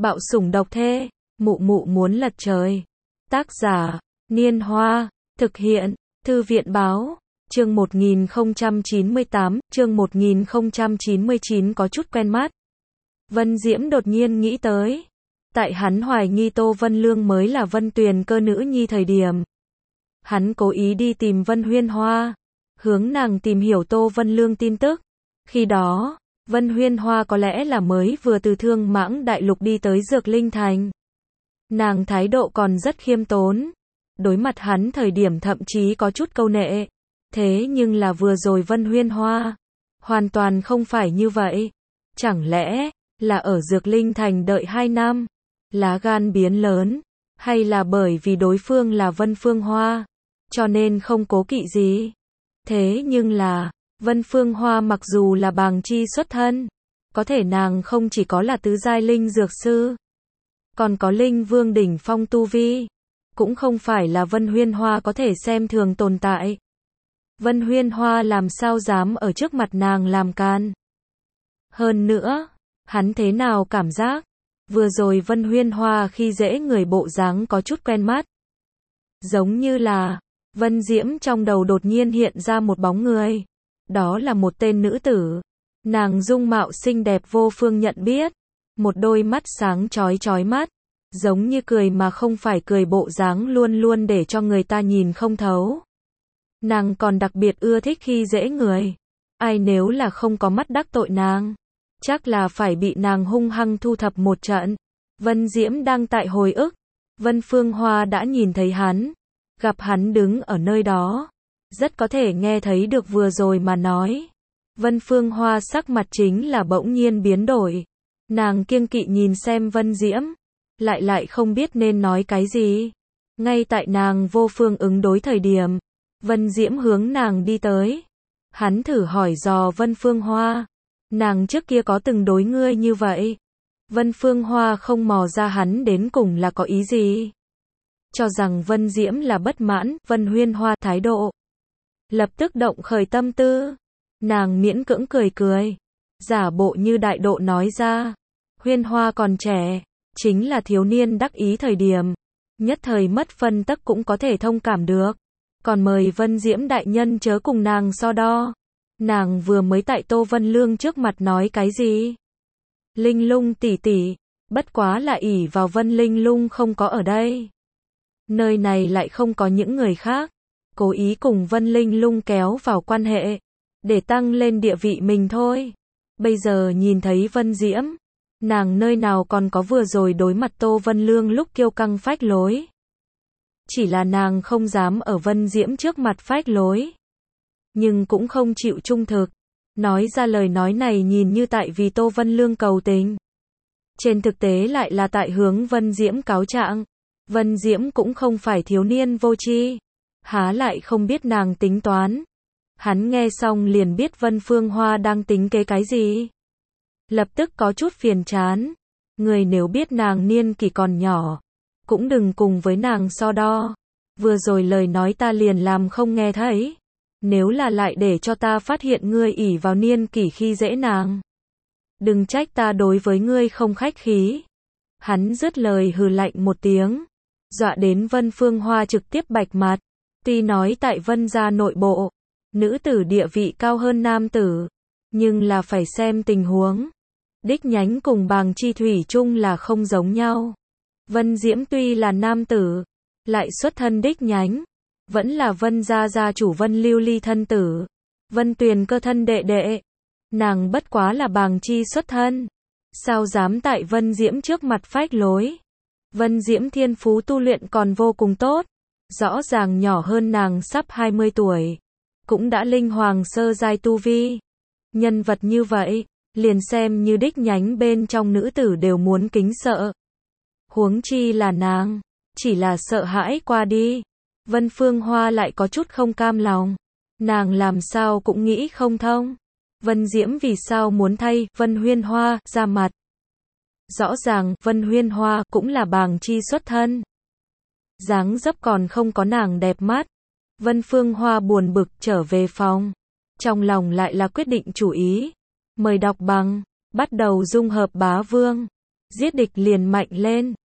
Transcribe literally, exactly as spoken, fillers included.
Bạo sủng độc thê, mụ mụ muốn lật trời. Tác giả, Niên Hoa, thực hiện, Thư viện báo, chương một nghìn không trăm chín mươi tám, chương một nghìn không trăm chín mươi chín có chút quen mắt. Vân Diễm đột nhiên nghĩ tới. Tại hắn hoài nghi Tô Vân Lương mới là Vân Tuyền cơ nữ nhi thời điểm. Hắn cố ý đi tìm Vân Huyên Hoa, hướng nàng tìm hiểu Tô Vân Lương tin tức. Khi đó, Vân Huyên Hoa có lẽ là mới vừa từ Thương Mãng Đại Lục đi tới Dược Linh Thành. Nàng thái độ còn rất khiêm tốn. Đối mặt hắn thời điểm thậm chí có chút câu nệ. Thế nhưng là vừa rồi Vân Huyên Hoa, hoàn toàn không phải như vậy. Chẳng lẽ, là ở Dược Linh Thành đợi hai năm, lá gan biến lớn, hay là bởi vì đối phương là Vân Phương Hoa, cho nên không cố kỵ gì. Thế nhưng là, Vân Phương Hoa mặc dù là bàng chi xuất thân, có thể nàng không chỉ có là tứ giai linh dược sư, còn có linh vương đỉnh phong tu vi, cũng không phải là Vân Huyên Hoa có thể xem thường tồn tại. Vân Huyên Hoa làm sao dám ở trước mặt nàng làm can. Hơn nữa, hắn thế nào cảm giác, vừa rồi Vân Huyên Hoa khi dễ người bộ dáng có chút quen mắt. Giống như là, Vân Diễm trong đầu đột nhiên hiện ra một bóng người. Đó là một tên nữ tử. Nàng dung mạo xinh đẹp vô phương nhận biết. Một đôi mắt sáng chói chói mắt. Giống như cười mà không phải cười bộ dáng luôn luôn để cho người ta nhìn không thấu. Nàng còn đặc biệt ưa thích khi dễ người. Ai nếu là không có mắt đắc tội nàng, chắc là phải bị nàng hung hăng thu thập một trận. Vân Diễm đang tại hồi ức. Vân Phương Hoa đã nhìn thấy hắn. Gặp hắn đứng ở nơi đó. Rất có thể nghe thấy được vừa rồi mà nói. Vân Phương Hoa sắc mặt chính là bỗng nhiên biến đổi. Nàng kiêng kỵ nhìn xem Vân Diễm. Lại lại không biết nên nói cái gì. Ngay tại nàng vô phương ứng đối thời điểm. Vân Diễm hướng nàng đi tới. Hắn thử hỏi dò Vân Phương Hoa. Nàng trước kia có từng đối ngươi như vậy? Vân Phương Hoa không mò ra hắn đến cùng là có ý gì. Cho rằng Vân Diễm là bất mãn, Vân Huyên Hoa thái độ. Lập tức động khởi tâm tư. Nàng miễn cưỡng cười cười. Giả bộ như đại độ nói ra. Huyên Hoa còn trẻ. Chính là thiếu niên đắc ý thời điểm. Nhất thời mất phân tắc cũng có thể thông cảm được. Còn mời Vân Diễm đại nhân chớ cùng nàng so đo. Nàng vừa mới tại Tô Vân Lương trước mặt nói cái gì? Linh Lung tỷ tỷ. Bất quá là ỷ vào Vân Linh Lung không có ở đây. Nơi này lại không có những người khác. Cố ý cùng Vân Linh Lung kéo vào quan hệ. Để tăng lên địa vị mình thôi. Bây giờ nhìn thấy Vân Diễm. Nàng nơi nào còn có vừa rồi đối mặt Tô Vân Lương lúc kiêu căng phách lối. Chỉ là nàng không dám ở Vân Diễm trước mặt phách lối. Nhưng cũng không chịu trung thực. Nói ra lời nói này nhìn như tại vì Tô Vân Lương cầu tình. Trên thực tế lại là tại hướng Vân Diễm cáo trạng. Vân Diễm cũng không phải thiếu niên vô tri. Há lại không biết nàng tính toán. Hắn nghe xong liền biết Vân Phương Hoa đang tính kế cái gì. Lập tức có chút phiền chán. Người nếu biết nàng niên kỷ còn nhỏ, cũng đừng cùng với nàng so đo. Vừa rồi lời nói ta liền làm không nghe thấy. Nếu là lại để cho ta phát hiện ngươi ỷ vào niên kỷ khi dễ nàng, đừng trách ta đối với ngươi không khách khí. Hắn dứt lời hừ lạnh một tiếng. Dọa đến Vân Phương Hoa trực tiếp bạch mặt. Tuy nói tại Vân gia nội bộ, nữ tử địa vị cao hơn nam tử, nhưng là phải xem tình huống. Đích nhánh cùng bàng chi thủy chung là không giống nhau. Vân Diễm tuy là nam tử, lại xuất thân đích nhánh, vẫn là Vân gia gia chủ Vân Lưu Ly thân tử, Vân Tuyền cơ thân đệ đệ. Nàng bất quá là bàng chi xuất thân, sao dám tại Vân Diễm trước mặt phách lối. Vân Diễm thiên phú tu luyện còn vô cùng tốt, rõ ràng nhỏ hơn nàng sắp hai mươi tuổi, cũng đã linh hoàng sơ giai tu vi. Nhân vật như vậy, liền xem như đích nhánh bên trong nữ tử đều muốn kính sợ. Huống chi là nàng, chỉ là sợ hãi qua đi. Vân Phương Hoa lại có chút không cam lòng. Nàng làm sao cũng nghĩ không thông. Vân Diễm vì sao muốn thay Vân Huyên Hoa ra mặt. Rõ ràng Vân Huyên Hoa cũng là bàng chi xuất thân. Dáng dấp còn không có nàng đẹp mắt. Vân Phương Hoa buồn bực trở về phòng. Trong lòng lại là quyết định chủ ý. Mời đọc bằng. Bắt đầu dung hợp bá vương. Giết địch liền mạnh lên.